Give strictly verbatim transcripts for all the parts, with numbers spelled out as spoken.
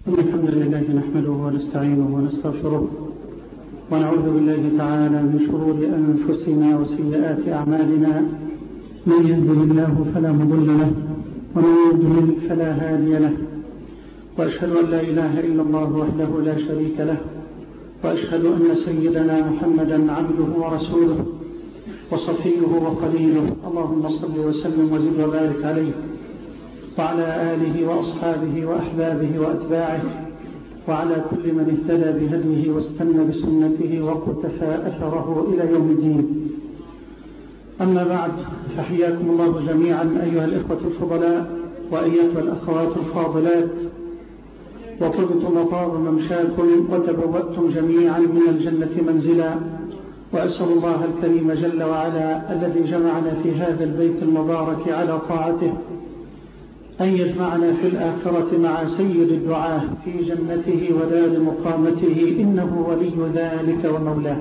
الحمد لله نحمده ونستعينه ونستغفره ونعوذ بالله تعالى من شرور أنفسنا وسيئات أعمالنا. من يهده الله فلا مضل له ومن يضلل فلا هادي له، وأشهد أن لا إله إلا الله وحده لا شريك له، وأشهد أن سيدنا محمدا عبده ورسوله وصفيه وخليله. اللهم صل وسلم وزد وبارك عليه وعلى آله وأصحابه وأحبابه وأتباعه وعلى كل من اهتدى بهديه واستنى بسنته واقتفى أثره إلى يوم الدين. أما بعد، فحياكم الله جميعا أيها الإخوة الفضلاء وأيها الأخوات الفاضلات، وطبتم وطاب ممشاكم وتبوأتم جميعا من الجنة منزلا. وأسأل الله الكريم جل وعلا الذي جمعنا في هذا البيت المبارك على طاعته أن يجمعنا في الآخرة مع سيد الدعاة في جنته ودار مقامته، إنه ولي ذلك ومولاه.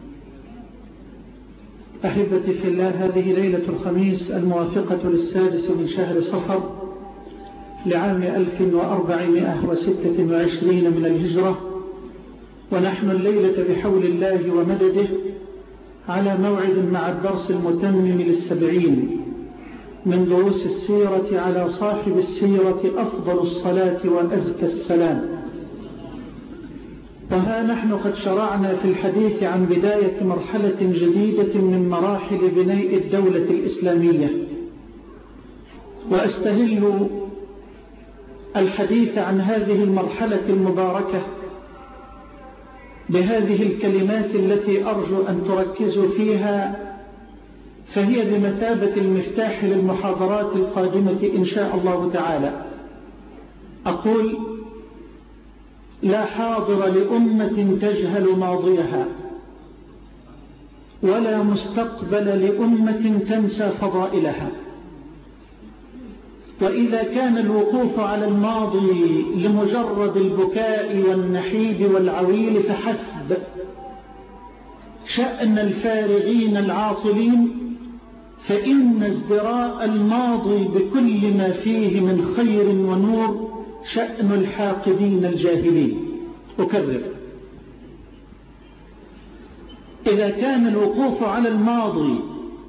أحبتي في الله، هذه ليلة الخميس الموافقة للسادس من شهر صفر لعام ألف وأربعمائة وستة وعشرين من الهجرة، ونحن الليلة بحول الله ومدده على موعد مع الدرس المتمم للسبعين من دروس السيرة على صاحب السيرة أفضل الصلاة وأزكى السلام. وها نحن قد شرعنا في الحديث عن بداية مرحلة جديدة من مراحل بناء الدولة الإسلامية، وأستهل الحديث عن هذه المرحلة المباركة بهذه الكلمات التي أرجو أن تركزوا فيها، فهي بمثابة المفتاح للمحاضرات القادمة إن شاء الله تعالى. أقول: لا حاضر لأمة تجهل ماضيها، ولا مستقبل لأمة تنسى فضائلها. وإذا كان الوقوف على الماضي لمجرد البكاء والنحيب والعويل فحسب، شأن الفارغين العاطلين، فإن ازدراء الماضي بكل ما فيه من خير ونور شأن الحاقدين الجاهلين. أكرر: إذا كان الوقوف على الماضي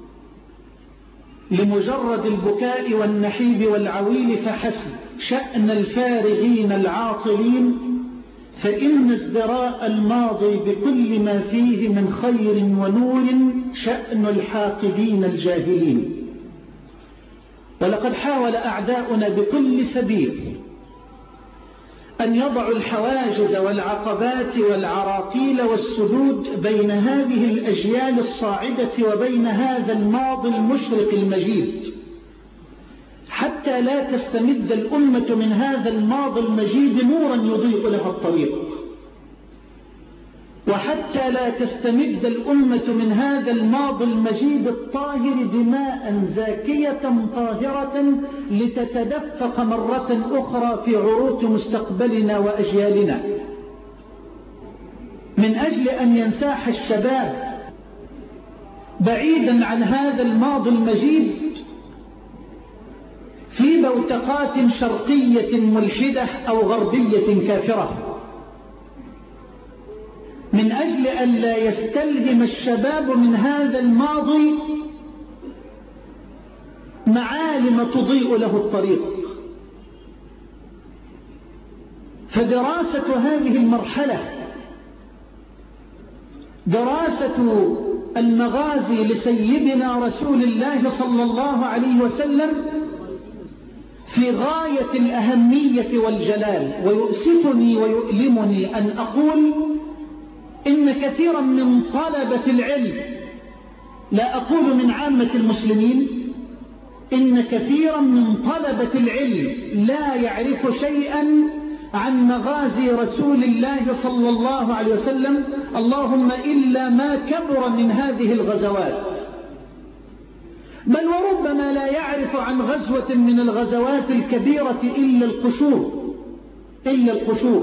لمجرد البكاء والنحيب والعويل فحسب، شأن الفارغين العاطلين، فإن ازدراء الماضي بكل ما فيه من خير ونور شأن الحاقدين الجاهلين. ولقد حاول أعداؤنا بكل سبيل أن يضعوا الحواجز والعقبات والعراقيل والسدود بين هذه الأجيال الصاعدة وبين هذا الماضي المشرق المجيد، حتى لا تستمد الأمة من هذا الماضي المجيد نورا يضيء لها الطريق، وحتى لا تستمد الأمة من هذا الماضي المجيد الطاهر دماء زاكية طاهرة لتتدفق مرة أخرى في عروق مستقبلنا وأجيالنا، من أجل أن ينساح الشباب بعيدا عن هذا الماضي المجيد في بوتقات شرقية ملحدة أو غربية كافرة، من أجل أن لا يستلهم الشباب من هذا الماضي معالم تضيء له الطريق. فدراسة هذه المرحلة، دراسة المغازي لسيدنا رسول الله صلى الله عليه وسلم، في غاية الأهمية والجلال. ويؤسفني ويؤلمني أن أقول إن كثيرا من طلبة العلم، لا أقول من عامة المسلمين، إن كثيرا من طلبة العلم لا يعرف شيئا عن مغازي رسول الله صلى الله عليه وسلم، اللهم إلا ما كبر من هذه الغزوات، بل وربما لا يعرف عن غزوة من الغزوات الكبيرة إلا القشور إلا القشور.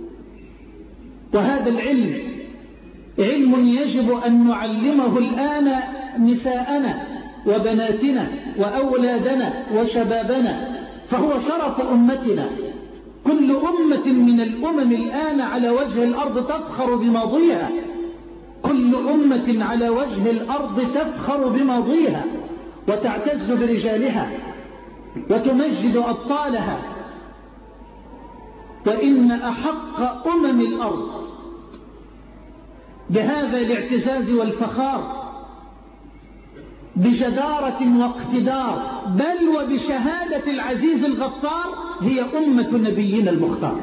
وهذا العلم علم يجب أن نعلمه الآن نساءنا وبناتنا وأولادنا وشبابنا، فهو شرف أمتنا. كل أمة من الأمم الآن على وجه الأرض تفخر بماضيها، كل أمة على وجه الأرض تفخر بماضيها وتعتز برجالها وتمجد أبطالها. وإن أحق أمم الأرض بهذا الاعتزاز والفخار بجدارة واقتدار بل وبشهادة العزيز الغفار هي أمة نبينا المختار.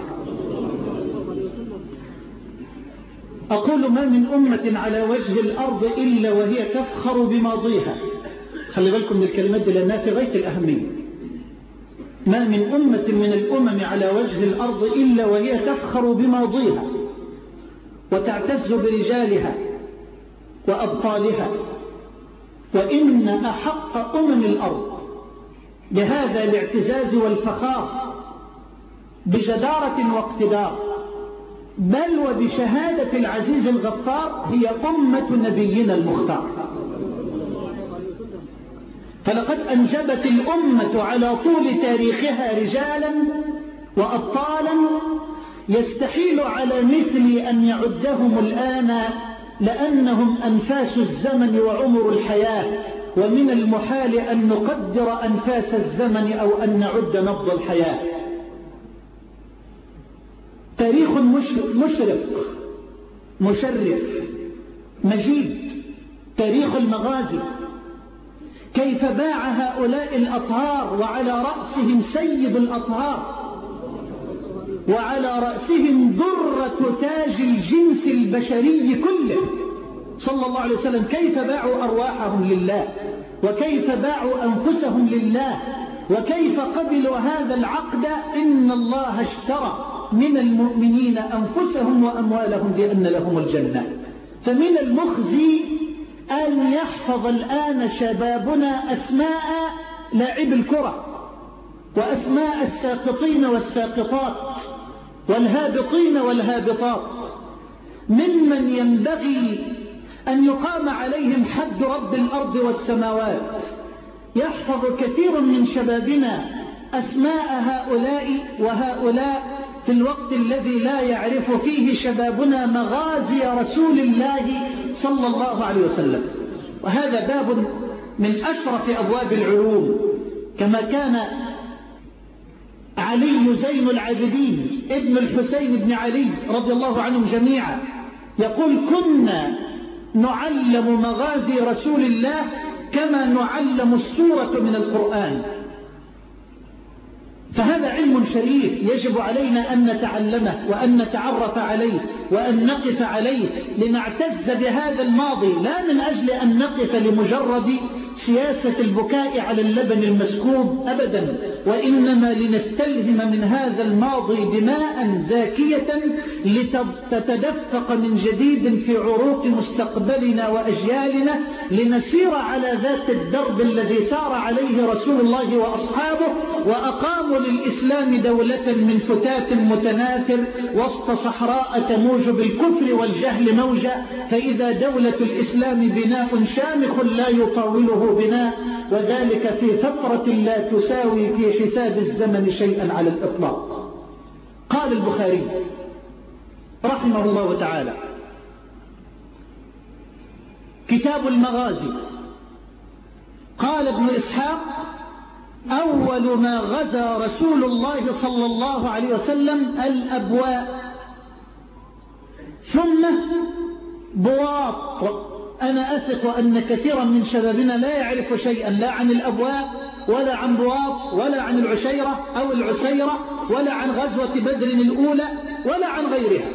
أقول ما من أمة على وجه الأرض إلا وهي تفخر بماضيها. خلي بالكم من الكلمات دي لأنها في غاية الأهمية. ما من أمة من الأمم على وجه الأرض إلا وهي تفخر بماضيها وتعتز برجالها وأبطالها. وإن أحق أمم الأرض بهذا الاعتزاز والفخار بجدارة واقتدار بل وبشهادة العزيز الغفار هي أمة نبينا المختار. فلقد أنجبت الأمة على طول تاريخها رجالا وأبطالا يستحيل على مثل أن يعدهم الآن لأنهم أنفاس الزمن وعمر الحياة، ومن المحال أن نقدر أنفاس الزمن أو أن نعد نبض الحياة. تاريخ مشرق مشرف مجيد، تاريخ المغازي، كيف باع هؤلاء الأطهار وعلى رأسهم سيد الأطهار وعلى رأسهم درة تاج الجنس البشري كله صلى الله عليه وسلم، كيف باعوا أرواحهم لله وكيف باعوا أنفسهم لله وكيف قبلوا هذا العقد. إن الله اشترى من المؤمنين أنفسهم وأموالهم بأن لهم الجنة. فمن المخزي أن يحفظ الآن شبابنا أسماء لاعب الكرة وأسماء الساقطين والساقطات والهابطين والهابطات ممن ينبغي أن يقام عليهم حد رب الأرض والسماوات. يحفظ كثير من شبابنا أسماء هؤلاء وهؤلاء في الوقت الذي لا يعرف فيه شبابنا مغازي رسول الله صلى الله عليه وسلم. وهذا باب من أشرف أبواب العلوم، كما كان علي زين العابدين ابن الحسين بن علي رضي الله عنهم جميعا يقول: كنا نعلم مغازي رسول الله كما نعلم السورة من القرآن. فهذا علم شريف يجب علينا أن نتعلمه وأن نتعرف عليه وأن نقف عليه لنعتز بهذا الماضي، لا من أجل أن نقف لمجرد سياسة البكاء على اللبن المسكوب أبدا، وإنما لنستلهم من هذا الماضي دماء زاكية لتتدفق من جديد في عروق مستقبلنا وأجيالنا، لنسير على ذات الدرب الذي سار عليه رسول الله وأصحابه، وأقاموا للإسلام دولة من فتات متناثر وسط صحراء تموج بالكفر والجهل موجا. فإذا دولة الإسلام بناء شامخ لا يطاوله بناء، وذلك في فترة لا تساوي في حساب الزمن شيئا على الإطلاق. قال البخاري رحمه الله تعالى: كتاب المغازي. قال ابن إسحاق: أول ما غزا رسول الله صلى الله عليه وسلم الأبواء، ثم بواط. أنا أثق أن كثيرا من شبابنا لا يعرف شيئا لا عن الأبواء ولا عن بواط ولا عن العشيرة أو العسيرة ولا عن غزوة بدر الأولى ولا عن غيرها.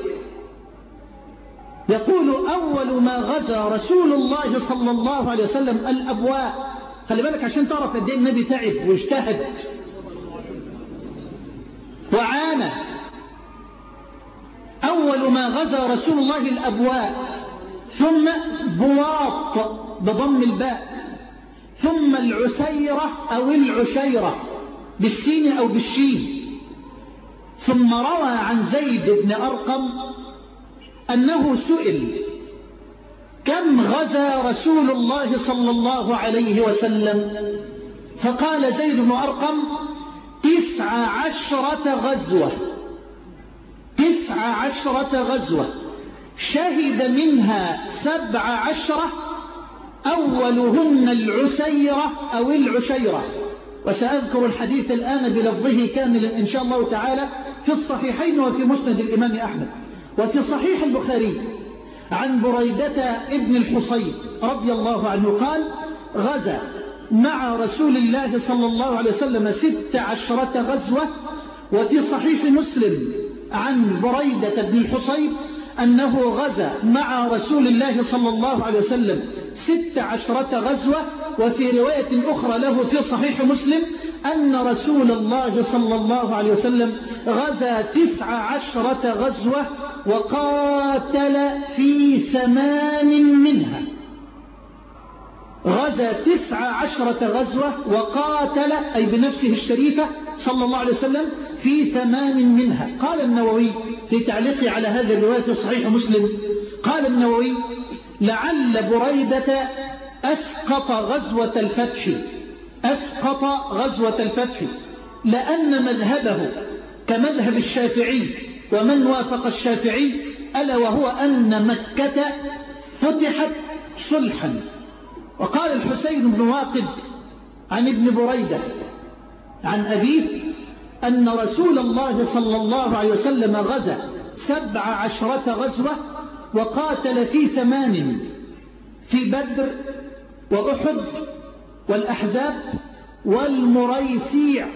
يقول: أول ما غزا رسول الله صلى الله عليه وسلم الأبواء. خلي بالك عشان تعرف قد ايه النبي تعب واجتهد وعانى. أول ما غزا رسول الله الأبواء، ثم بواط بضم الباء، ثم العسيرة أو العشيرة بالسين أو بالشين. ثم روى عن زيد بن أرقم أنه سئل: كم غزا رسول الله صلى الله عليه وسلم؟ فقال زيد بن أرقم: تسع عشرة غزوة. عشرة غزوة شهد منها سبع عشرة أولهن العسيرة أو العشيرة. وسأذكر الحديث الآن بلفظه كاملا إن شاء الله تعالى في الصحيحين وفي مسند الإمام أحمد. وفي صحيح البخاري عن بريدة ابن الحصيب رضي الله عنه قال: غزا مع رسول الله صلى الله عليه وسلم ست عشرة غزوة. وفي صحيح مسلم عن بريدة بن الحصيب أنه غزا مع رسول الله صلى الله عليه وسلم ست عشرة غزوة. وفي رواية أخرى له في صحيح مسلم أن رسول الله صلى الله عليه وسلم غزا تسع عشرة غزوة وقاتل في ثمان منها. غزا تسع عشرة غزوة وقاتل أي بنفسه الشريفة صلى الله عليه وسلم في ثمان منها. قال النووي في تعليقه على هذه الرواية في صحيح مسلم، قال النووي: لعل بريدة أسقط غزوة الفتح أسقط غزوة الفتح لأن مذهبه كمذهب الشافعي ومن وافق الشافعي، ألا وهو أن مكة فتحت صلحا. وقال الحسين بن واقد عن ابن بريدة عن أبيه أن رسول الله صلى الله عليه وسلم غزا سبع عشرة غزوة وقاتل في ثمان، في بدر وأحد والأحزاب والمريسيع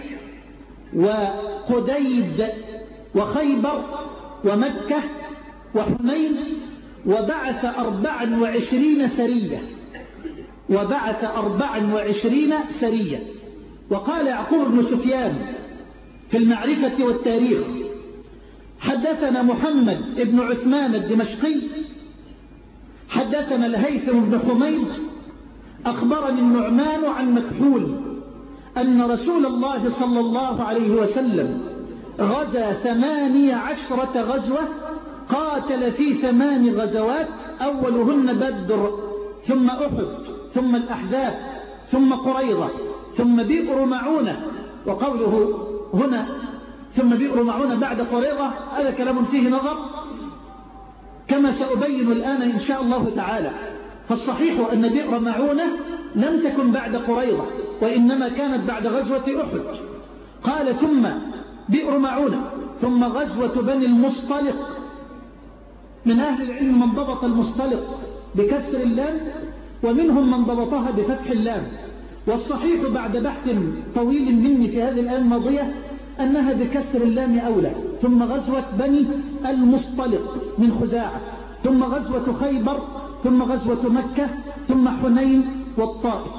وقديد وخيبر ومكة وحنين، وبعث أربعا وعشرين سرية وبعث أربعا وعشرين سرية. وقال يعقوب بن سفيان في المعرفة والتاريخ: حدثنا محمد بن عثمان الدمشقي حدثنا الهيثم بن حميد أخبرني النعمان عن مكحول أن رسول الله صلى الله عليه وسلم غزا ثماني عشرة غزوة قاتل في ثمان غزوات أولهن بدر ثم أحد ثم الأحزاب ثم قريظة ثم بئر معونة. وقوله هنا ثم بئر معونة بعد قريظة هذا كلام فيه نظر كما سأبين الآن إن شاء الله تعالى. فالصحيح أن بئر معونة لم تكن بعد قريظة وإنما كانت بعد غزوة أحد. قال ثم بئر معونة ثم غزوة بني المصطلق. من أهل العلم من ضبط المصطلق بكسر اللام ومنهم من ضبطها بفتح اللام. والصحيح بعد بحث طويل مني في هذه الآية الماضية أنها بكسر اللام أولى. ثم غزوة بني المصطلق من خزاعة، ثم غزوة خيبر، ثم غزوة مكة، ثم حنين والطائف.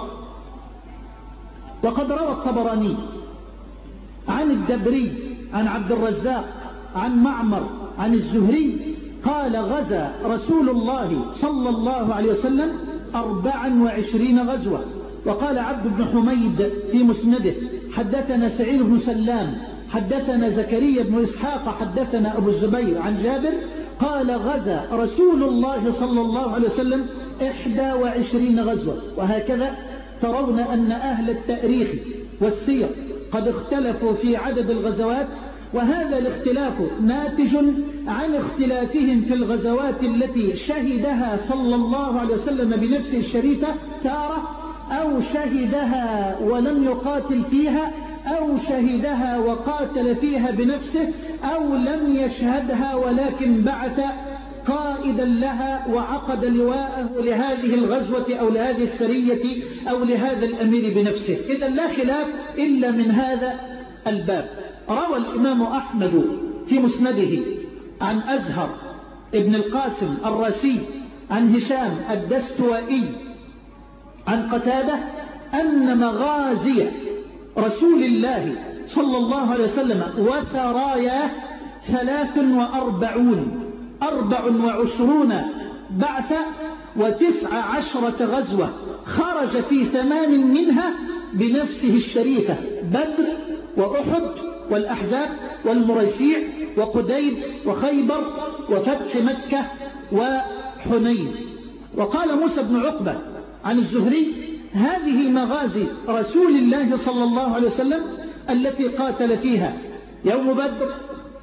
وقد روى الطبراني عن الدبري عن عبد الرزاق عن معمر عن الزهري قال: غزا رسول الله صلى الله عليه وسلم أربعا وعشرين غزوة. وقال عبد بن حميد في مسنده: حدثنا سعيد بن سلام حدثنا زكريا بن إسحاق حدثنا أبو الزبير عن جابر قال: غزا رسول الله صلى الله عليه وسلم إحدى وعشرين غزوة. وهكذا ترون أن أهل التاريخ والسير قد اختلفوا في عدد الغزوات، وهذا الاختلاف ناتج عن اختلافهم في الغزوات التي شهدها صلى الله عليه وسلم بنفسه الشريفة تارة، أو شهدها ولم يقاتل فيها، أو شهدها وقاتل فيها بنفسه، أو لم يشهدها ولكن بعث قائدا لها وعقد لواءه لهذه الغزوة أو لهذه السرية أو لهذا الأمير بنفسه. إذا لا خلاف إلا من هذا الباب. روى الإمام أحمد في مسنده عن أزهر ابن القاسم الراسي عن هشام الدستوائي عن قتادة أن مغازي رسول الله صلى الله عليه وسلم وسراياه ثلاث وأربعون أربع وعشرون بعثة وتسع عشرة غزوة خرج في ثمان منها بنفسه الشريفة: بدر وأحد والأحزاب والمريسيع وقديد وخيبر وفتح مكة وحنين. وقال موسى بن عقبة عن الزهري: هذه مغازي رسول الله صلى الله عليه وسلم التي قاتل فيها: يوم بدر،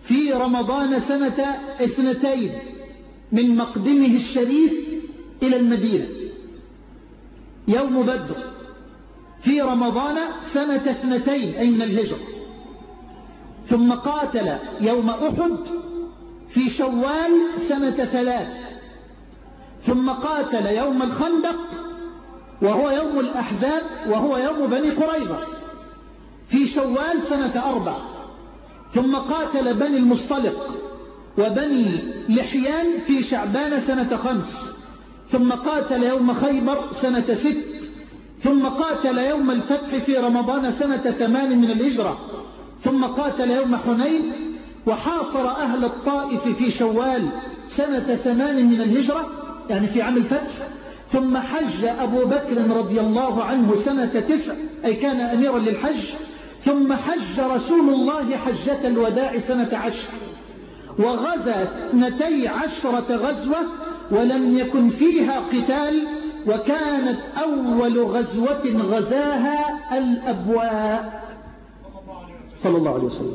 في رمضان سنة اثنتين من مقدمه الشريف إلى المدينة، يوم بدر في رمضان سنة اثنتين أي من الهجرة. ثم قاتل يوم أحد في شوال سنة ثلاث. ثم قاتل يوم الخندق وهو يوم الأحزاب وهو يوم بني قريظة في شوال سنة أربع. ثم قاتل بني المصطلق وبني لحيان في شعبان سنة خمس. ثم قاتل يوم خيبر سنة ست. ثم قاتل يوم الفتح في رمضان سنة ثمان من الهجرة. ثم قاتل يوم حنين وحاصر أهل الطائف في شوال سنة ثمان من الهجرة يعني في عام الفتح. ثم حج أبو بكر رضي الله عنه سنة تسع أي كان أميرا للحج. ثم حج رسول الله حجة الوداع سنة عشر، وغزا اثنتي عشرة غزوة ولم يكن فيها قتال، وكانت أول غزوة غزاها الأبواء صلى الله عليه وسلم.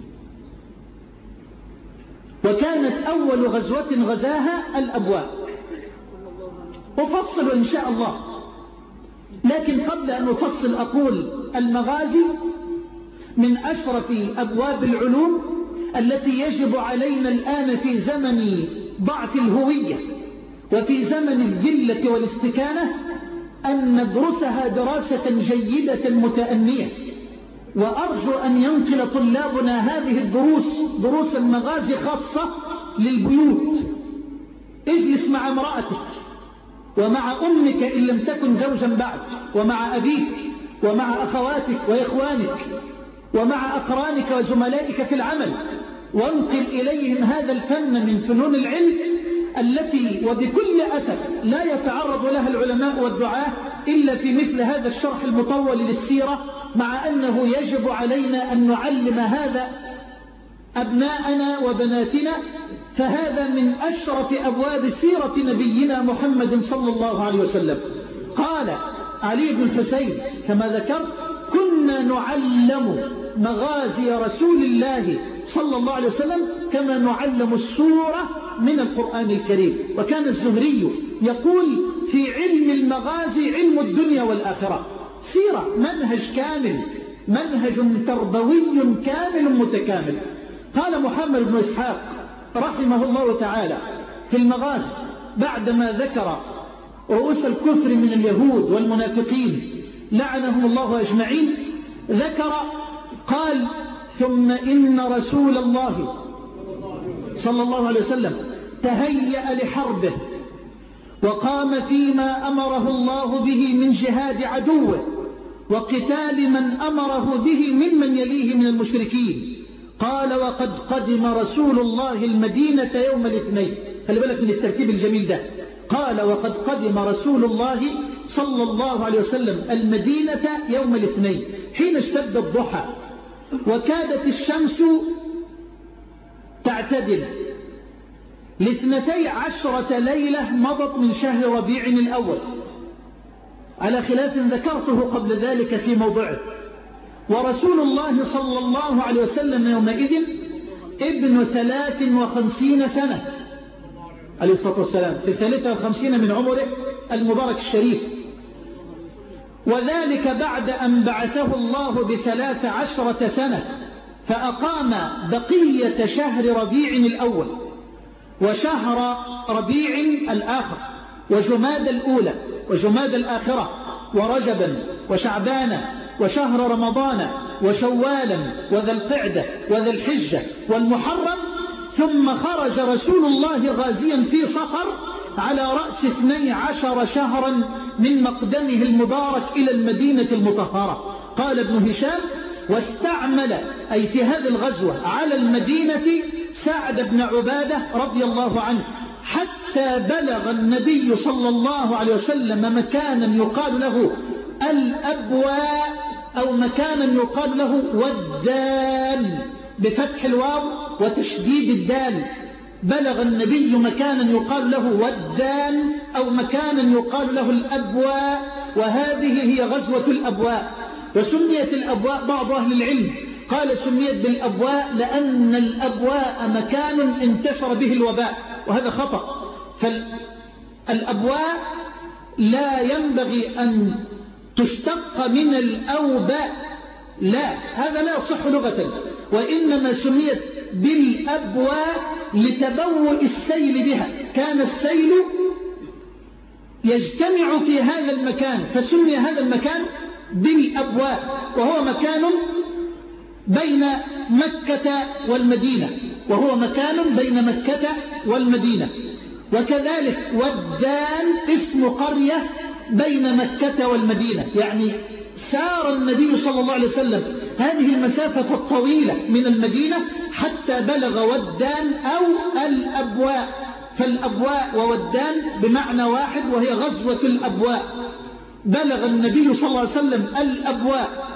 وكانت أول غزوة غزاها الأبواء. أفصل إن شاء الله، لكن قبل أن أفصل أقول المغازي من أشرف أبواب العلوم التي يجب علينا الآن في زمن ضعف الهوية وفي زمن الذلة والاستكانة أن ندرسها دراسة جيدة متأنية. وأرجو أن ينقل طلابنا هذه الدروس دروس المغازي خاصة للبيوت. اجلس مع امرأتك ومع أمك إن لم تكن زوجا بعد، ومع أبيك ومع أخواتك وإخوانك ومع أقرانك وزملائك في العمل، وانقل إليهم هذا الفن من فنون العلم التي وبكل أسف لا يتعرض لها العلماء والدعاة إلا في مثل هذا الشرح المطول للسيرة، مع أنه يجب علينا أن نعلم هذا أبناءنا وبناتنا، فهذا من أشرف أبواب سيرة نبينا محمد صلى الله عليه وسلم. قال علي بن الحسين كما ذكرت: كنا نعلم مغازي رسول الله صلى الله عليه وسلم كما نعلم السورة من القرآن الكريم. وكان الزهري يقول: في علم المغازي علم الدنيا والآخرة. سيرة منهج كامل، منهج تربوي كامل متكامل. قال محمد بن إسحاق رحمه الله تعالى في المغازي بعدما ذكر رؤوس الكفر من اليهود والمنافقين لعنهم الله أجمعين، ذكر قال: ثم إن رسول الله صلى الله عليه وسلم تهيأ لحربه وقام فيما أمره الله به من جهاد عدوه وقتال من أمره به ممن يليه من المشركين. قال: وقد قدم رسول الله المدينة يوم الاثنين. خلي بالك من الترتيب الجميل ده. قال: وقد قدم رسول الله صلى الله عليه وسلم المدينة يوم الاثنين حين اشتد الضحى وكادت الشمس تعتدل. لاثنتي عشرة ليلة مضت من شهر ربيع الأول على خلاف ذكرته قبل ذلك في موضعه. ورسول الله صلى الله عليه وسلم يومئذ ابن ثلاث وخمسين سنة عليه الصلاة والسلام، في ثلاثة وخمسين من عمره المبارك الشريف، وذلك بعد أن بعثه الله بثلاث عشرة سنة، فأقام بقية شهر ربيع الأول وشهر ربيع الآخر وجماد الأولى وجماد الآخرة ورجبا وشعبان وشهر رمضان وشوالا وذا القعدة وذا الحجة والمحرم. ثم خرج رسول الله غازيا في صفر على رأس اثني عشر شهرا من مقدمه المبارك إلى المدينة المطهرة. قال ابن هشام: واستعمل أي في هذه الغزوة على المدينة سعد بن عبادة رضي الله عنه، حتى بلغ النبي صلى الله عليه وسلم مكانا يقال له الأبواء أو مكانا يقال له ودان بفتح الواو وتشديد الدال. بلغ النبي مكانا يقال له ودان أو مكانا يقال له الأبواء، وهذه هي غزوة الأبواء. وسميت الأبواء بعض أهل العلم قال سميت بالأبواء لأن الأبواء مكان انتشر به الوباء، وهذا خطأ. فالأبواء لا ينبغي أن تشتق من الأوباء، لا، هذا لا يصح لغة، وإنما سميت بالأبواء لتبوء السيل بها، كان السيل يجتمع في هذا المكان فسمي هذا المكان بالأبواء، وهو مكان بين مكة والمدينة وهو مكان بين مكة والمدينة. وكذلك ودان اسم قرية بين مكة والمدينة، يعني سار النبي صلى الله عليه وسلم هذه المسافة الطويلة من المدينة حتى بلغ ودان أو الأبواء. فالأبواء وودان بمعنى واحد، وهي غزوة الأبواء. بلغ النبي صلى الله عليه وسلم الأبواء.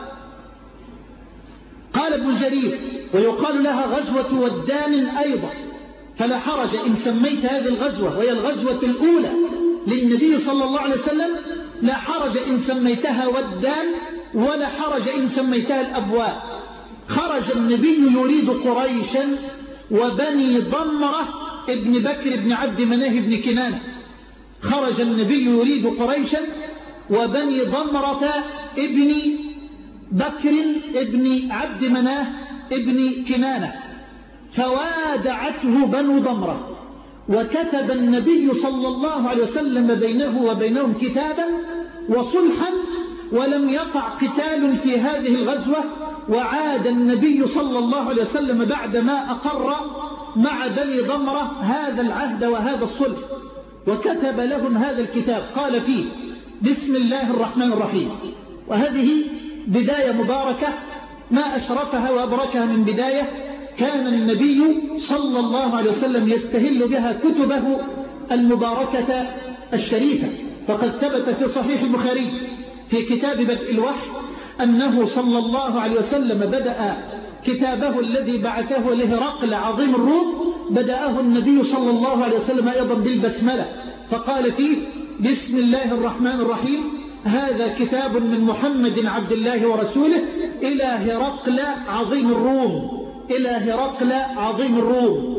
قال ابن جرير: ويقال لها غزوة ودان أيضا، فلا حرج إن سميت هذه الغزوة وهي الغزوة الأولى للنبي صلى الله عليه وسلم، لا حرج إن سميتها ودان ولا حرج إن سميتها الأبواء. خرج النبي يريد قريشا وبني ضمرة ابن بكر ابن عبد مناه ابن كنانة. خرج النبي يريد قريشا وبني ضمرة ابن بكر ابن عبد مناه ابن كنانة، فوادعته بنو ضمرة، وكتب النبي صلى الله عليه وسلم بينه وبينهم كتابا وصلحا، ولم يقع قتال في هذه الغزوة. وعاد النبي صلى الله عليه وسلم بعدما أقر مع بني ضمرة هذا العهد وهذا الصلح، وكتب لهم هذا الكتاب. قال فيه: بسم الله الرحمن الرحيم. وهذه بداية مباركة ما أشرفها وأبركها من بداية كان النبي صلى الله عليه وسلم يستهل بها كتبه المباركة الشريفة. فقد ثبت في صحيح البخاري في كتاب بدء الوحي أنه صلى الله عليه وسلم بدأ كتابه الذي بعثه لهرقل عظيم الروم، بدأه النبي صلى الله عليه وسلم أيضا بالبسملة، فقال فيه: بسم الله الرحمن الرحيم، هذا كتاب من محمد عبد الله ورسوله إلى هرقل عظيم الروم، إلى هرقل عظيم الروم.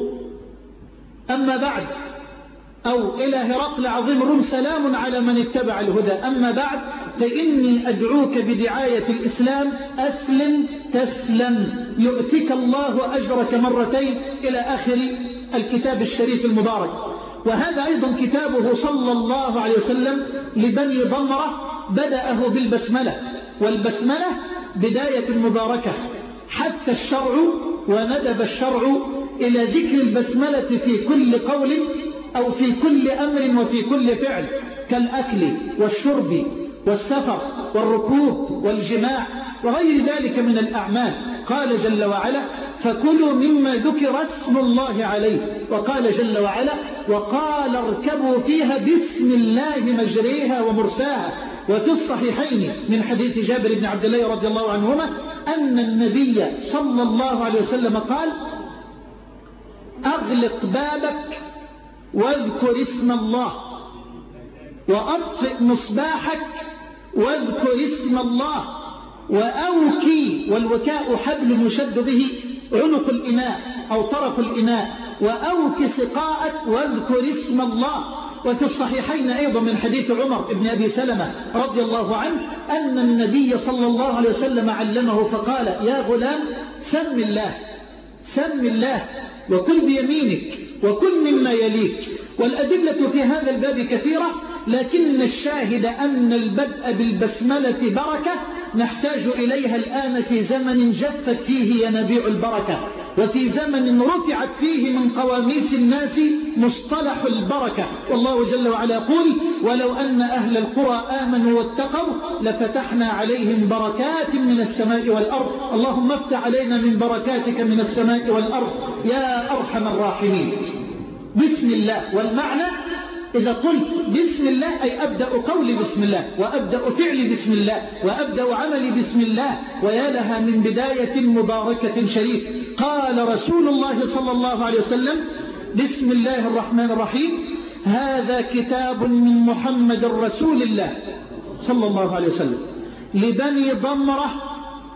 أما بعد، أو إلى هرقل عظيم الروم، سلام على من اتبع الهدى. أما بعد، فإني أدعوك بدعاية الإسلام، أسلم تسلم يؤتك الله أجرك مرتين، إلى آخر الكتاب الشريف المبارك. وهذا أيضا كتابه صلى الله عليه وسلم لبني ضمرة، بدأه بالبسملة، والبسملة بداية مباركة. حث الشرع وندب الشرع إلى ذكر البسملة في كل قول أو في كل أمر وفي كل فعل، كالأكل والشرب والسفر والركوب والجماع وغير ذلك من الأعمال. قال جل وعلا: فكلوا مما ذكر اسم الله عليه. وقال جل وعلا: وقال اركبوا فيها بسم الله مجريها ومرساها. وفي الصحيحين من حديث جابر بن عبد الله رضي الله عنهما أن النبي صلى الله عليه وسلم قال: أغلق بابك واذكر اسم الله، وأطفئ مصباحك واذكر اسم الله، وأوكي، والوكاء حبل يشد به عنق الإناء أو طرف الإناء، وأوكي سقاءك واذكر اسم الله. وفي الصحيحين أيضا من حديث عمر بن أبي سلمة رضي الله عنه أن النبي صلى الله عليه وسلم علمه فقال: يا غلام، سم الله، سم الله، وكل بيمينك وكل مما يليك. والأدلة في هذا الباب كثيرة، لكن الشاهد أن البدء بالبسملة بركة نحتاج إليها الآن في زمن جفت فيه ينابيع البركة، وفي زمن رفعت فيه من قواميس الناس مصطلح البركة. والله جل وعلا يقول: ولو أن أهل القرى آمنوا واتقوا لفتحنا عليهم بركات من السماء والأرض. اللهم افتح علينا من بركاتك من السماء والأرض يا أرحم الراحمين. بسم الله، والمعنى إذا قلت بسم الله أي أبدأ قولي بسم الله، وأبدأ فعلي بسم الله، وأبدأ عملي بسم الله، ويا لها من بداية مباركة شريف. قال رسول الله صلى الله عليه وسلم: بسم الله الرحمن الرحيم، هذا كتاب من محمد رسول الله صلى الله عليه وسلم لبني ضمرة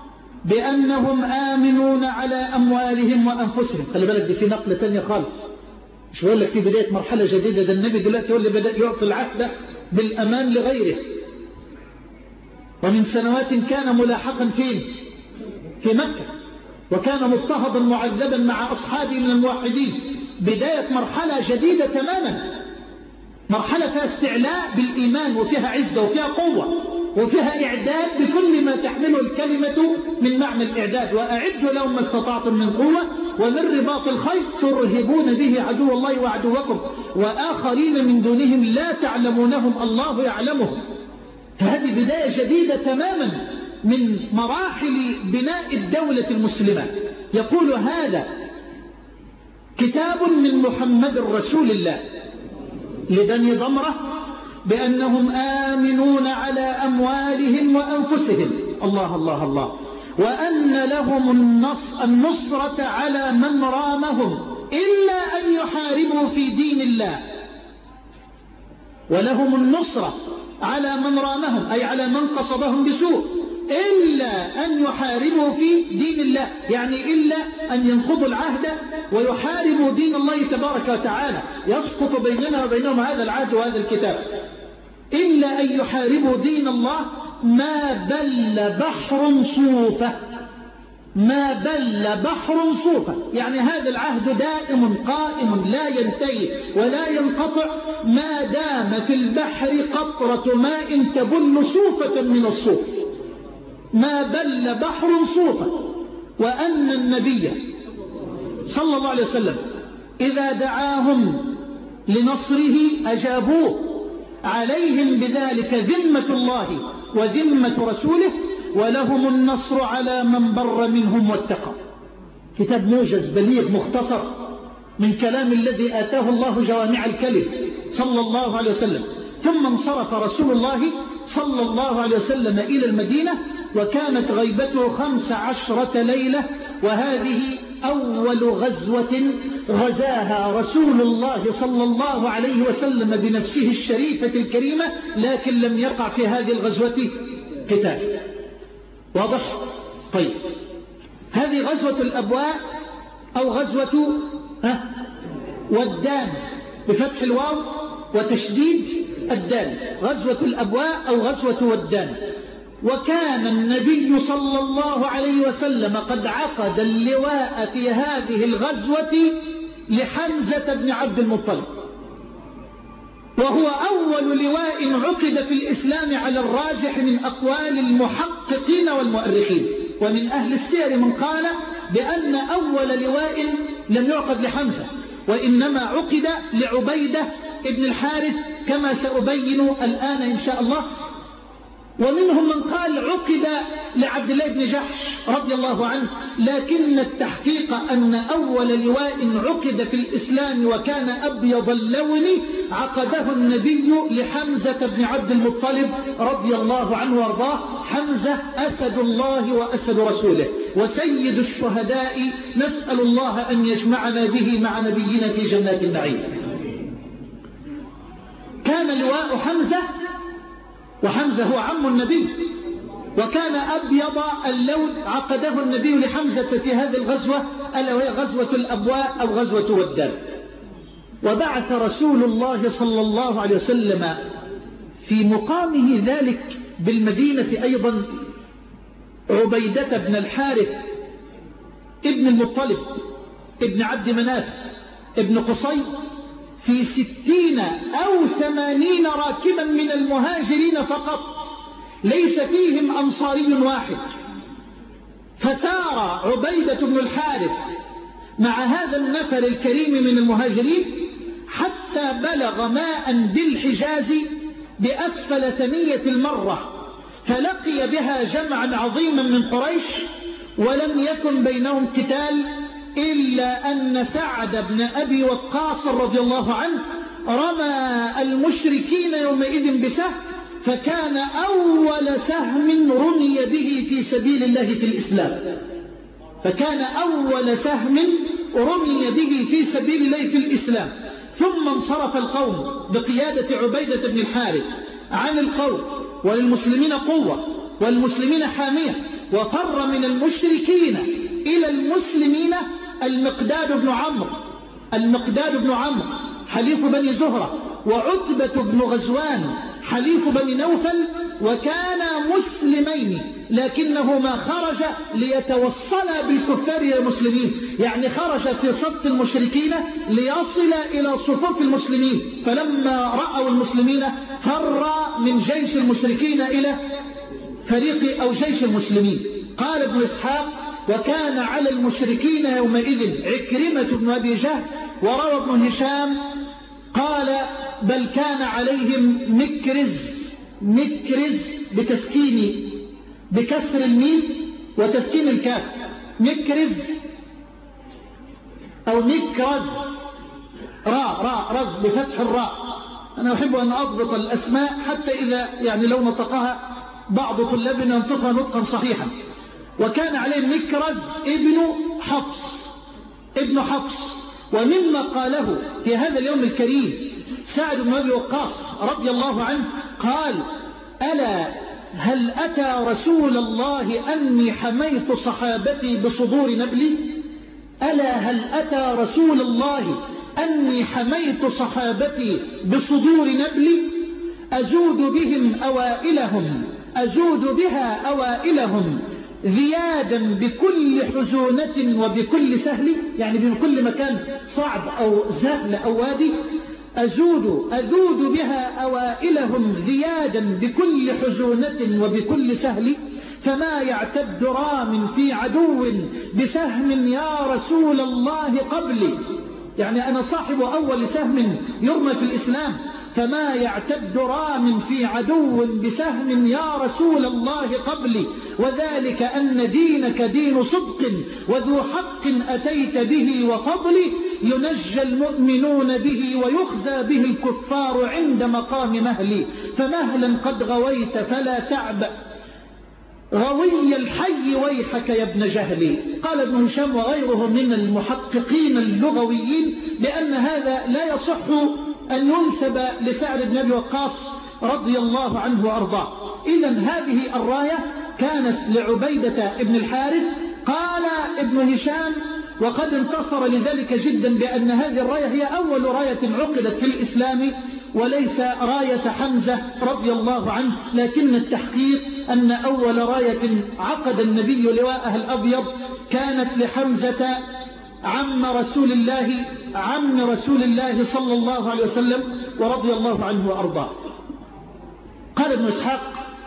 بأنهم آمنون على أموالهم وأنفسهم. خلي بالك دي في نقلة تانية خالص، مش بقول لك في بداية مرحلة جديدة، ده النبي دلوقتي هو اللي بدأ يعطي العهد بالأمان لغيره. ومن سنوات كان ملاحقا فين؟ في مكة، وكان مضطهدا معذبا مع أصحابه من الموحدين. بداية مرحلة جديدة تماما، مرحلة فيها استعلاء بالإيمان، وفيها عزة وفيها قوة وفيها إعداد بكل ما تحمله الكلمة من معنى الإعداد. وأعدوا لهم ما استطعتم من قوة ومن رباط الخيل ترهبون به عدو الله وعدوكم وآخرين من دونهم لا تعلمونهم الله يعلمهم. فهذه بداية جديدة تماما من مراحل بناء الدولة المسلمة. يقول هذا كتاب من محمد رسول الله لبني ضمرة بأنهم آمنون على أموالهم وأنفسهم. الله الله الله. وأن لهم النص النصرة على من رامهم إلا أن يحاربوا في دين الله. ولهم النصرة على من رامهم أي على من قصدهم بسوء إلا أن يحاربوا في دين الله، يعني إلا أن ينقضوا العهد ويحاربوا دين الله تبارك وتعالى، يسقط بيننا وبينهم هذا العهد وهذا الكتاب. إلا أن يحاربوا دين الله ما بل بحر صوفة، ما بل بحر صوفة، يعني هذا العهد دائم قائم لا ينتهي ولا ينقطع ما دام في البحر قطرة ماء تبل صوفة من الصوف، ما بل بحر صوفة. وأن النبي صلى الله عليه وسلم إذا دعاهم لنصره أجابوه، عليهم بذلك ذمة الله وذمة رسوله، ولهم النصر على من بر منهم واتقى. كتاب موجز بليغ مختصر من كلام الذي آتاه الله جوامع الكلم صلى الله عليه وسلم. ثم انصرف رسول الله صلى الله عليه وسلم إلى المدينة، وكانت غيبته خمس عشرة ليلة، وهذه أول غزوة غزاها رسول الله صلى الله عليه وسلم بنفسه الشريفة الكريمة، لكن لم يقع في هذه الغزوة قتال. واضح؟ طيب، هذه غزوة الأبواء أو غزوة ودان بفتح الواو وتشديد الدال، غزوة الأبواء أو غزوة ودان. وكان النبي صلى الله عليه وسلم قد عقد اللواء في هذه الغزوة لحمزة بن عبد المطلب، وهو أول لواء عقد في الإسلام على الراجح من أقوال المحققين والمؤرخين. ومن أهل السير من قال بأن أول لواء لم يعقد لحمزة، وإنما عقد لعبيدة ابن الحارث كما سأبين الآن إن شاء الله. ومنهم من قال عقد لعبد الله بن جحش رضي الله عنه، لكن التحقيق أن أول لواء عقد في الإسلام وكان أبيض اللون عقده النبي لحمزة بن عبد المطلب رضي الله عنه وارضاه. حمزة أسد الله وأسد رسوله وسيد الشهداء، نسأل الله أن يجمعنا به مع نبينا في جنات النعيم. كان لواء حمزة، وحمزة هو عم النبي، وكان أبيض اللون عقده النبي لحمزة في هذه الغزوة ألا وهي غزوة الأبواء أو غزوة ودان. وبعث رسول الله صلى الله عليه وسلم في مقامه ذلك بالمدينة أيضا عبيدة بن الحارث ابن المطلب ابن عبد مناف ابن قصي في ستين أو ثمانين راكبا من المهاجرين فقط، ليس فيهم أنصاري واحد. فسار عبيدة بن الحارث مع هذا النفر الكريم من المهاجرين حتى بلغ ماء بالحجاز بأسفل ثنية المرة، فلقي بها جمعا عظيما من قريش، ولم يكن بينهم قتال إلا أن سعد بن أبي وقاص رضي الله عنه رمى المشركين يومئذ بسهم، فكان أول سهم رمي به في سبيل الله في الإسلام، فكان أول سهم رمي به في سبيل الله في الإسلام. ثم انصرف القوم بقيادة عبيدة بن الحارث عن القوم، وللمسلمين قوة والمسلمين حامية، وفر من المشركين إلى المسلمين المقداد بن عمرو المقداد بن عمرو حليف بني زهرة، وعتبة بن غزوان حليف بني نوفل، وكانا مسلمين لكنه ما خرج ليتوصل بالكفار إلى المسلمين، يعني خرج في صف المشركين ليصل إلى صفوف المسلمين، فلما رأوا المسلمين فر من جيش المشركين إلى فريق أو جيش المسلمين. قال ابن إسحاق: وكان على المشركين يومئذ عكرمة بن أبي جهل. وروى ابن هشام قال: بل كان عليهم مكرز مكرز بتسكين بكسر الميم وتسكين الكاف، مكرز أو مكرز، راء راء رز بفتح الراء. أنا أحب أن أضبط الأسماء حتى إذا يعني لو نطقها بعض طلابنا ينطقها نطقا صحيحا. وكان عليه مكرز ابن حفص ابن حفص. ومما قاله في هذا اليوم الكريم سعد بن أبي وقاص رضي الله عنه قال: ألا هل أتى رسول الله أني حميت صحابتي بصدور نبلي؟ ألا هل أتى رسول الله أني حميت صحابتي بصدور نبلي؟ أزود بهم أوائلهم أزود بها أوائلهم ذيادا بكل حزونة وبكل سهل، يعني بكل مكان صعب أو سهل أو وادي. أزود أذود بها أوائلهم ذيادا بكل حزونة وبكل سهل، فما يعتد رام في عدو بسهم يا رسول الله قبلي، يعني أنا صاحب أول سهم يرمى في الإسلام، فما يعتد رام في عدو بسهم يا رسول الله قبلي، وذلك أن دينك دين صدق وذو حق أتيت به وفضل، ينجى المؤمنون به ويخزى به الكفار عند مقام مهلي، فمهلا قد غويت فلا تعبأ غوي الحي ويحك يا ابن جهلي. قال ابن هشام وغيره من المحققين اللغويين بأن هذا لا يصح أن ينسب لسعد بن أبي وقاص رضي الله عنه وأرضاه. إذن هذه الراية كانت لعبيدة ابن الحارث. قال ابن هشام وقد انتصر لذلك جدا بأن هذه الراية هي أول راية عقدت في الإسلام وليس راية حمزة رضي الله عنه، لكن التحقيق أن أول راية عقد النبي لواءها الأبيض كانت لحمزة عم رسول الله عم رسول الله صلى الله عليه وسلم ورضي الله عنه وأرضاه. قال ابن إسحاق: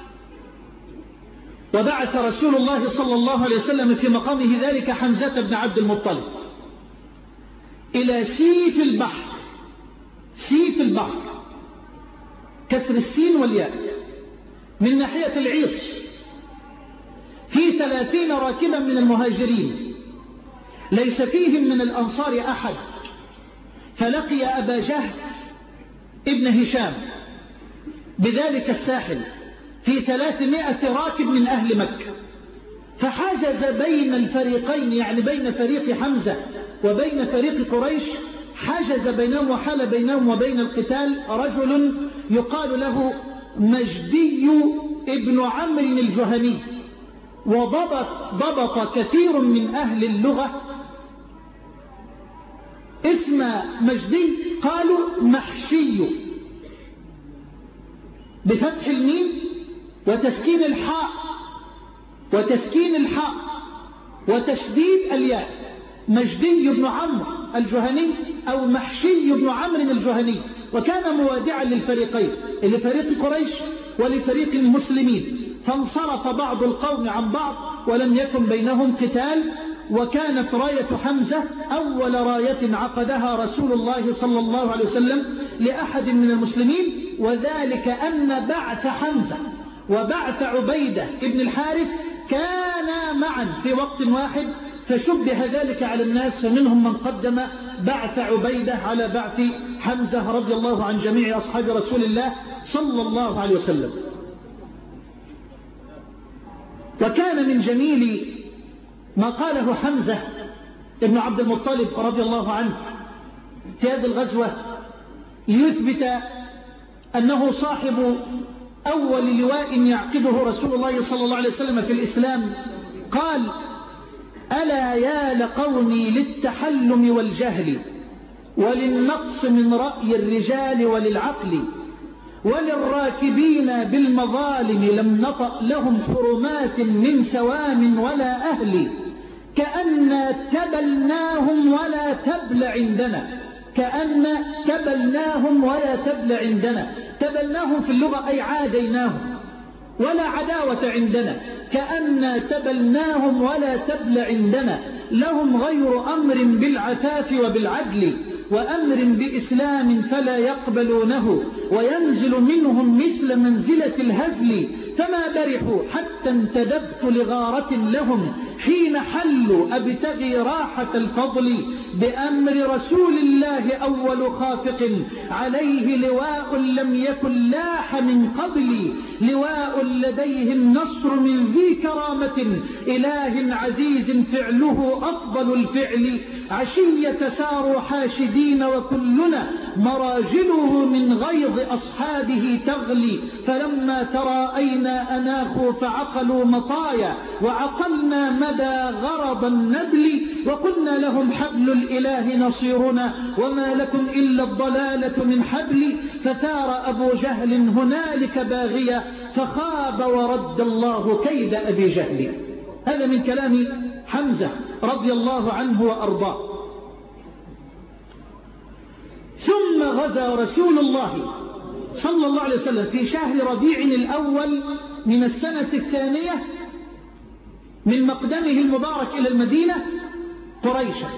وبعث رسول الله صلى الله عليه وسلم في مقامه ذلك حمزة بن عبد المطلب إلى سيف البحر سيف البحر كسر السين والياء من ناحية العيص، في ثلاثين راكبا من المهاجرين ليس فيهم من الأنصار أحد، فلقي أبا جهل ابن هشام بذلك الساحل في ثلاثمائة راكب من أهل مكة، فحجز بين الفريقين، يعني بين فريق حمزة وبين فريق قريش، حجز بينهم وحال بينهم وبين القتال رجل يقال له مجدي ابن عمرو الجهني. وضبط ضبط كثير من أهل اللغة اسم مجدي قالوا محشي بفتح الميم وتسكين الحاء وتسكين الحاء وتشديد الياء، مجدي بن عمرو الجهني أو محشي بن عمرو الجهني. وكان موادعا للفريقين، لفريق قريش ولفريق المسلمين، فانصرف بعض القوم عن بعض ولم يكن بينهم قتال. وكانت راية حمزة أول راية عقدها رسول الله صلى الله عليه وسلم لأحد من المسلمين، وذلك أن بعث حمزة وبعث عبيدة ابن الحارث كانا معا في وقت واحد، فشبه ذلك على الناس، فمنهم من قدم بعث عبيدة على بعث حمزة رضي الله عن جميع أصحاب رسول الله صلى الله عليه وسلم. وكان من جميل ما قاله حمزة ابن عبد المطلب رضي الله عنه في هذه الغزوة ليثبت أنه صاحب أول لواء يعقده رسول الله صلى الله عليه وسلم في الإسلام قال: ألا يا لقومي للتحلم والجهل وللنقص من رأي الرجال وللعقل وللراكبين بالمظالم لم نطأ لهم حرمات من سوام ولا أهل كأن تبلناهم ولا تبل عندنا كأن تبلناهم ولا تبل عندنا تبلناهم في اللغة أي عاديناهم ولا عداوة عندنا كأن تبلناهم ولا تبل عندنا لهم غير أمر بالعفاف وبالعدل وأمر بإسلام فلا يقبلونه وينزل منهم مثل منزلة الهزل فما برحوا حتى انتدبت لغارة لهم حين حلوا أبتغي راحة الفضل بأمر رسول الله أول خافق عليه لواء لم يكن لاح من قبلي لواء لديه النصر من ذي كرامة إله عزيز فعله أفضل الفعل عشية ساروا حاشدين وكلنا مراجله من غيظ أصحابه تغلي فلما تراءينا أناخوا فعقلوا مطايا وعقلنا مدى غرض النبل وقلنا لهم حبل الإله نصيرنا وما لكم إلا الضلالة من حبل فثار أبو جهل هنالك باغيا فخاب ورد الله كيد أبي جهل. هذا من كلام حمزة رضي الله عنه وأرضاه. ثم غزا رسول الله صلى الله عليه وسلم في شهر ربيع الأول من السنة الثانية من مقدمه المبارك إلى المدينة قريشا،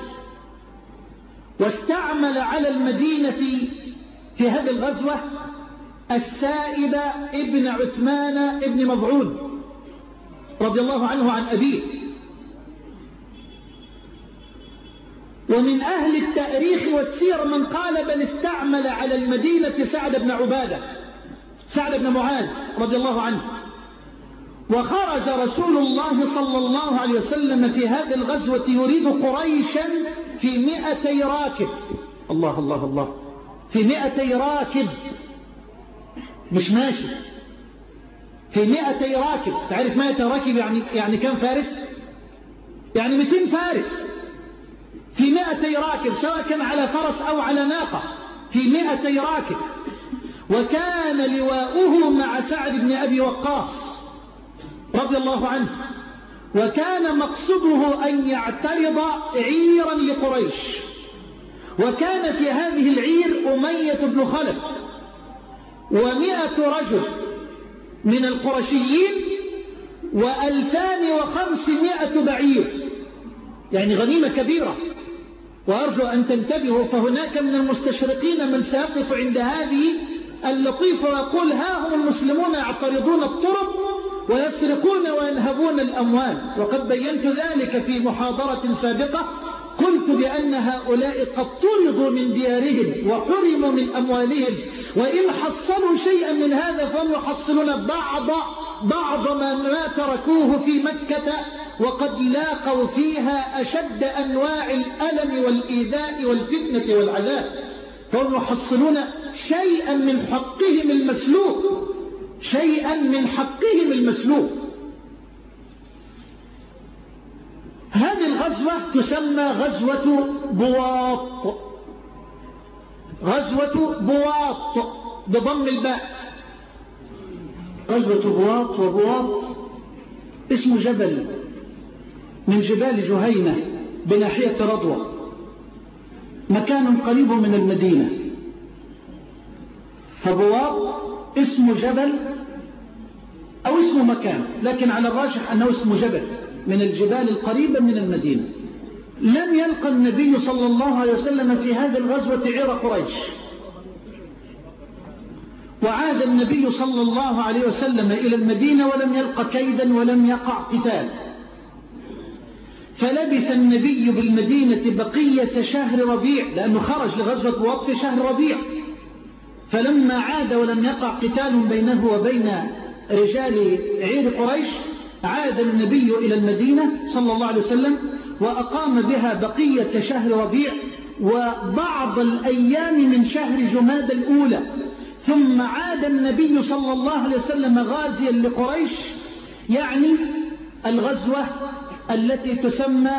واستعمل على المدينة في هذه الغزوة السائب ابن عثمان ابن مضعون رضي الله عنه عن أبيه. ومن أهل التاريخ والسير من قال بل استعمل على المدينة سعد بن عبادة سعد بن معاذ رضي الله عنه. وخرج رسول الله صلى الله عليه وسلم في هذه الغزوة يريد قريشا في مئتي راكب. الله الله الله في مئتي راكب مش ماشي، في مئتي راكب. تعرف مئتي راكب يعني يعني كم فارس؟ يعني مئتين فارس في مئتي راكب سواء كان على فرس أو على ناقة في مئتي راكب. وكان لواؤه مع سعد بن أبي وقاص رضي الله عنه، وكان مقصده أن يعترض عيرا لقريش. وكان في هذه العير أمية بن خلف ومئة رجل من القرشيين وألفان وخمسمائة بعير، يعني غنيمة كبيرة. وأرجو أن تنتبهوا فهناك من المستشرقين من سيقف عند هذه اللطيفة ويقول ها هم المسلمون يعترضون الطرق ويسرقون وينهبون الأموال. وقد بينت ذلك في محاضرة سابقة، قلت بأن هؤلاء قد طردوا من ديارهم وحرموا من أموالهم، وإن حصلوا شيئا من هذا فهم يحصلون بعض بعض ما تركوه في مكة، وقد لاقوا فيها أشد أنواع الألم والإيذاء والفتنة والعذاب، فهم يحصلون شيئا من حقهم المسلوب شيئا من حقهم المسلوب. هذه الغزوة تسمى غزوة بواط غزوة بواط بضم الباء. غزوة بواط، وبواط اسم جبل من جبال جهينة بناحية رضوى، مكان قريب من المدينة. فبواط اسم جبل أو اسم مكان، لكن على الراجح أنه اسم جبل من الجبال القريبة من المدينة. لم يلقى النبي صلى الله عليه وسلم في هذه الغزوة عير قريش، وعاد النبي صلى الله عليه وسلم إلى المدينة ولم يلقى كيدا ولم يقع قتال. فلبث النبي بالمدينة بقية شهر ربيع، لأنه خرج لغزوة بواط في شهر ربيع. فلما عاد ولم يقع قتال بينه وبين رجال عير قريش، عاد النبي إلى المدينة صلى الله عليه وسلم وأقام بها بقية شهر ربيع وبعض الأيام من شهر جماد الأولى. ثم عاد النبي صلى الله عليه وسلم غازيا لقريش، يعني الغزوة التي تسمى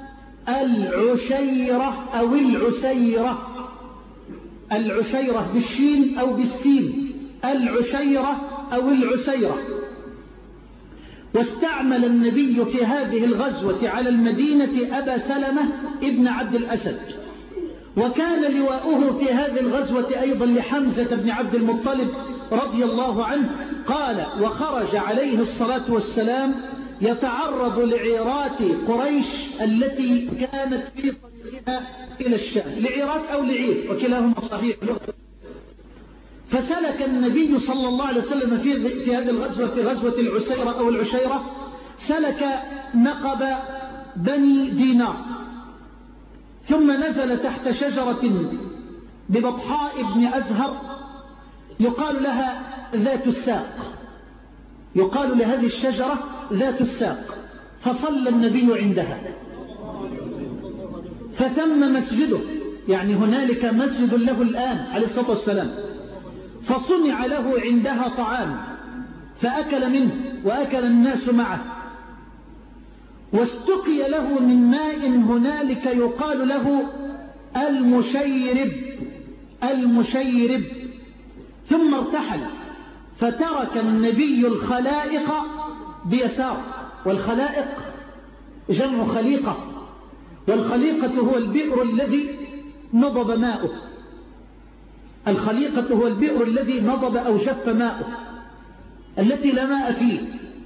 العشيرة أو العسيرة، العشيرة بالشين أو بالسين، العشيرة أو العسيرة. واستعمل النبي في هذه الغزوة على المدينة أبا سلمة ابن عبد الأسد، وكان لواؤه في هذه الغزوة أيضا لحمزة بن عبد المطلب رضي الله عنه. قال: وخرج عليه الصلاة والسلام يتعرض لعيرات قريش التي كانت في طريقها إلى الشام، لعيرات أو لعير وكلاهما صحيح. فسلك النبي صلى الله عليه وسلم في, في هذه الغزوة، في غزوة العسيرة أو العشيرة، سلك نقب بني دينار، ثم نزل تحت شجرة ببطحاء بن أزهر يقال لها ذات الساق، يقال لهذه الشجرة ذات الساق. فصلى النبي عندها، فثم مسجده، يعني هنالك مسجد له الآن عليه الصلاة والسلام. فصنع له عندها طعام فأكل منه وأكل الناس معه، واستقي له من ماء هنالك يقال له المشيرب، المشيرب. ثم ارتحل، فترك النبي الخلائق بيسار، والخلائق جمع خليقة، والخليقة هو البئر الذي نضب ماؤه، الخليقة هو البئر الذي نضب أو جف ماؤه، التي لا ماء فيه.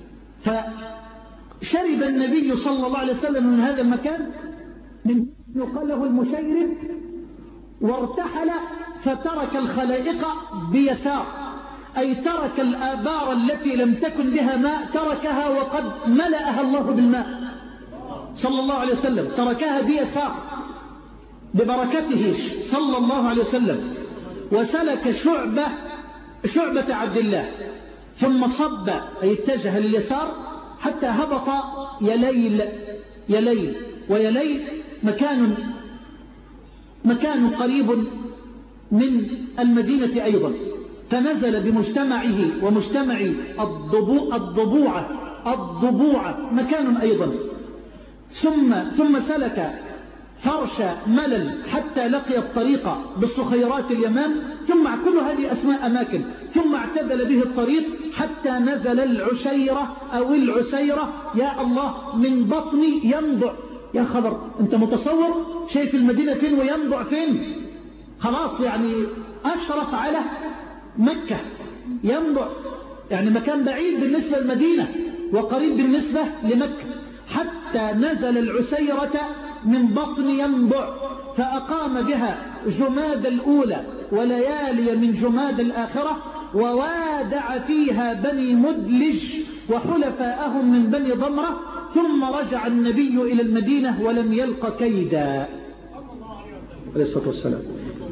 فشرب النبي صلى الله عليه وسلم من هذا المكان، من يقال له المشيرب، وارتحل فترك الخلائق بيسار، أي ترك الآبار التي لم تكن بها ماء، تركها وقد ملأها الله بالماء صلى الله عليه وسلم، تركها بيسار ببركته صلى الله عليه وسلم. وسلك شعبة شعبة عبد الله، ثم صب أي اتجه لليسار حتى هبط يليل، يليل ويليل مكان مكان قريب من المدينة أيضا. فنزل بمجتمعه ومجتمع الضبوع الضبوعة الضبوعة مكان أيضا. ثم ثم سلك فرش ملل حتى لقي الطريق بالصخيرات اليمام، ثم كل هذه أسماء أماكن، ثم اعتدل به الطريق حتى نزل العشيرة أو العسيرة. يا الله، من بطن ينبع، يا خبر، أنت متصور شايف المدينة فين وينبع فين؟ خلاص يعني أشرف على مكة، ينبع يعني مكان بعيد بالنسبة للمدينة وقريب بالنسبة لمكة. حتى نزل العسيرة من بطن ينبع، فأقام بها جماد الأولى وليالي من جماد الآخرة، ووادع فيها بني مدلج وحلفاءهم من بني ضمرة. ثم رجع النبي إلى المدينة ولم يلق كيدا عليه الصلاة والسلام.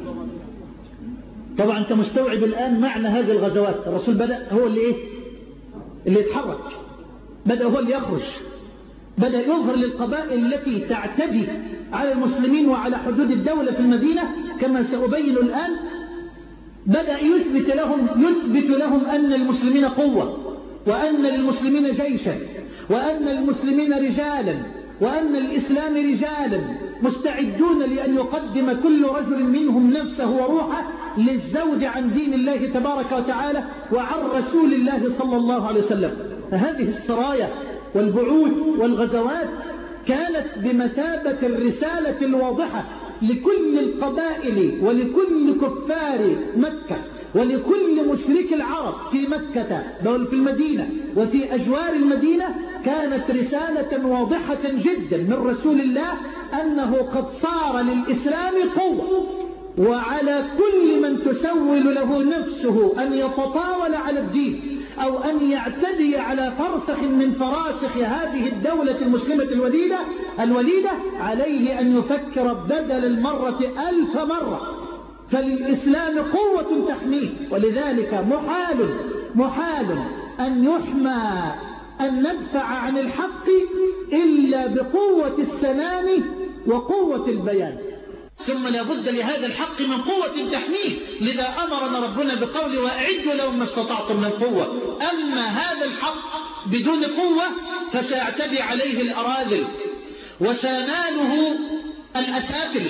طبعا أنت مستوعب الآن معنى هذه الغزوات. الرسول بدأ هو اللي إيه؟ اللي يتحرك، بدأ هو اللي يخرج، بدأ يظهر للقبائل التي تعتدي على المسلمين وعلى حدود الدولة في المدينة كما سأبين الآن. بدأ يثبت لهم يثبت لهم أن المسلمين قوة، وأن للمسلمين جيشا، وأن للمسلمين رجالا، وأن الإسلام رجالا مستعدون لأن يقدم كل رجل منهم نفسه وروحه للزود عن دين الله تبارك وتعالى وعن رسول الله صلى الله عليه وسلم. فهذه السرايا والبعوث والغزوات كانت بمثابة الرسالة الواضحة لكل القبائل ولكل كفار مكة ولكل مشرك العرب في مكة في المدينة وفي أجوار المدينة. كانت رسالة واضحة جدا من رسول الله أنه قد صار للإسلام قوة، وعلى كل من تسول له نفسه أن يتطاول على الدين أو أن يعتدي على فرسخ من فراسخ هذه الدولة المسلمة الوليدة الوليدة عليه أن يفكر بدل المرة ألف مرة، فللإسلام قوة تحميه. ولذلك محال محال أن يحمى أن ندفع عن الحق إلا بقوة السنان وقوة البيان. ثم لا بد لهذا الحق من قوة تحميه، لذا أمرنا ربنا بقول وأعدوا لهم ما استطعتم من قوة. أما هذا الحق بدون قوة فسيعتدي عليه الأراذل وسيناله الأسافل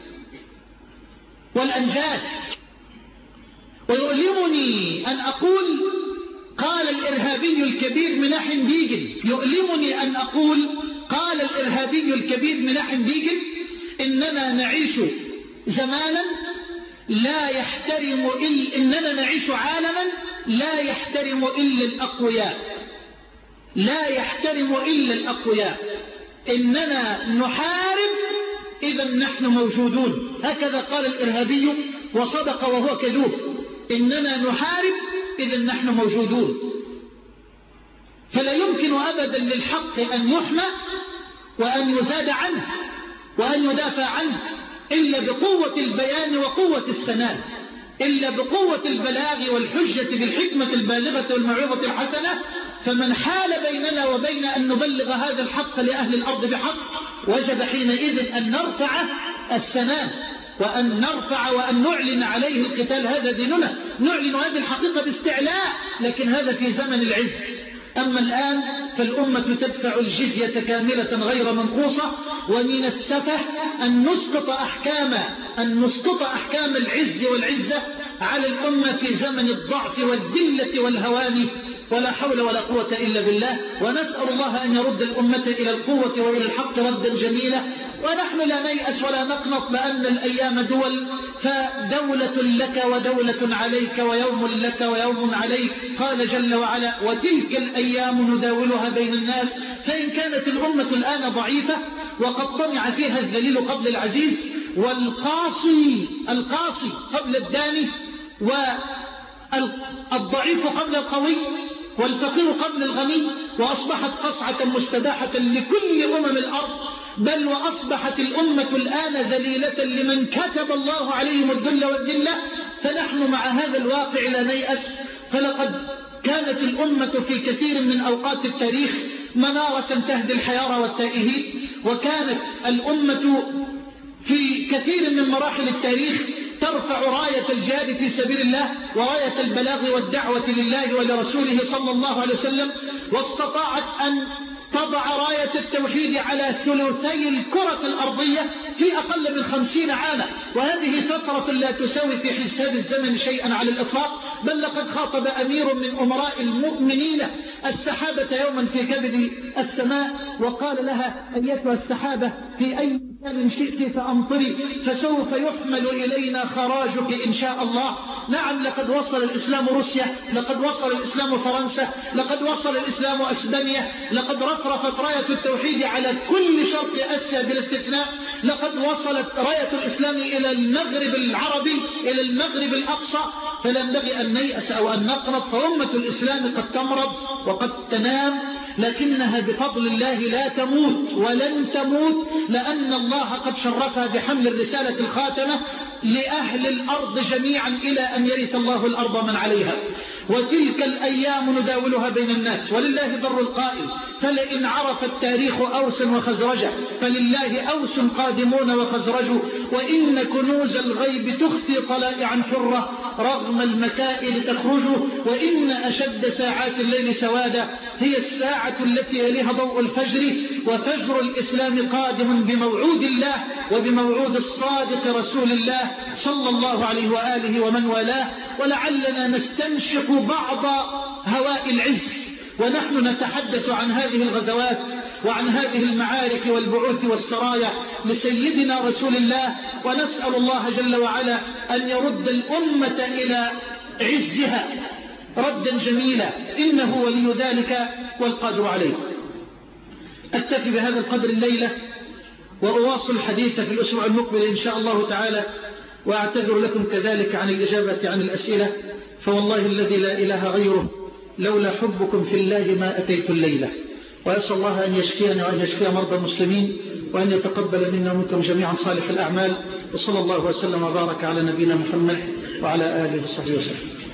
والأنجاس. ويؤلمني أن أقول قال الإرهابي الكبير مناحم بيجن يؤلمني أن أقول قال الإرهابي الكبير مناحم بيجن إننا نعيش زمانا لا يحترم إلا إننا نعيش عالما لا يحترم إلا الأقوياء، لا يحترم إلا الأقوياء، إننا نحارب إذا نحن موجودون. هكذا قال الإرهابي وصدق وهو كذوب، إننا نحارب إذا نحن موجودون. فلا يمكن أبدا للحق أن يحمى وأن يزاد عنه وأن يدافع عنه إلا بقوة البيان وقوة السناد، إلا بقوة البلاغ والحجة بالحكمة البالغة والموعظة الحسنة. فمن حال بيننا وبين أن نبلغ هذا الحق لأهل الأرض بحق وجب حينئذ أن نرفع السناد وأن نرفع وأن نعلن عليه القتال. هذا ديننا، نعلن هذه الحقيقة باستعلاء، لكن هذا في زمن العز. أما الآن فالأمة تدفع الجزية كاملة غير منقوصة، ومن السفه أن نسقط أحكام أن نسقط أحكام العز والعزة على الأمة في زمن الضعف والذلة والهوان، ولا حول ولا قوة إلا بالله. ونسأل الله أن يرد الأمة إلى القوة وإلى الحق ردا جميلا. ونحن لا نيأس ولا نقنط، لأن الأيام دول، فدولة لك ودولة عليك ويوم لك ويوم عليك. قال جل وعلا وتلك الأيام نداولها بين الناس. فإن كانت الأمة الآن ضعيفة وقد طمع فيها الذليل قبل العزيز، والقاصي القاصي قبل الداني، والضعيف قبل القوي، والفقير قبل الغني، وأصبحت قصعة مستباحة لكل أمم الأرض، بل وأصبحت الأمة الآن ذليلة لمن كتب الله عليهم الذل والذلة. فنحن مع هذا الواقع لا نيأس، فلقد كانت الأمة في كثير من أوقات التاريخ منارة تهدي الحيارى والتائهين، وكانت الأمة في كثير من مراحل التاريخ ترفع راية الجهاد في سبيل الله وراية البلاغ والدعوة لله ولرسوله صلى الله عليه وسلم، واستطاعت أن تضع راية التوحيد على ثلثي الكرة الأرضية في أقل من خمسين عاما. وهذه فترة لا تساوي في حساب الزمن شيئا على الإطلاق، بل لقد خاطب أمير من أمراء المؤمنين السحابة يوما في كبد السماء وقال لها أيتها السحابة في أي مكان شئت فأمطري فسوف يحمل إلينا خراجك إن شاء الله. نعم، لقد وصل الإسلام روسيا، لقد وصل الإسلام فرنسا، لقد وصل الإسلام أسبانيا، لقد رفرفت راية التوحيد على كل شرق آسيا بلا استثناء، لقد وصلت راية الإسلام إلى المغرب العربي، إلى المغرب الأقصى. فلا ينبغي أن نيأس أو أن نقنط، فأمة الإسلام قد تمرض وقد تنام، لكنها بفضل الله لا تموت ولن تموت، لأن الله قد شرفها بحمل الرسالة الخاتمة لأهل الأرض جميعا إلى أن يرث الله الأرض من عليها. وتلك الأيام نداولها بين الناس، ولله ضر القائل فلئن عرف التاريخ أوس وخزرجا فلله أوس قادمون وخزرج، وإن كنوز الغيب تخفي طلائعا حرة رغم المكائد تخرج، وإن أشد ساعات الليل سوادا هي الساعة التي يليها ضوء الفجر، وفجر الإسلام قادم بموعود الله وبموعود الصادق رسول الله صلى الله عليه وآله ومن والاه. ولعلنا نستنشق بعض هواء العز ونحن نتحدث عن هذه الغزوات وعن هذه المعارك والبعوث والسرايا لسيدنا رسول الله، ونسأل الله جل وعلا أن يرد الأمة إلى عزها ردا جميلا، إنه ولي ذلك والقادر عليه. أكتفي بهذا القدر الليلة، وأواصل الحديث في الأسبوع المقبل إن شاء الله تعالى، وأعتذر لكم كذلك عن الإجابة عن الأسئلة، فوالله الذي لا إله غيره لولا حبكم في الله ما أتيت الليلة. وأسأل الله أن يشفينا وأن يشفي مرضى المسلمين، وأن يتقبل منا ومنكم جميعا صالح الأعمال. وصلى الله وسلم وبارك على نبينا محمد وعلى آله وصحبه وسلم.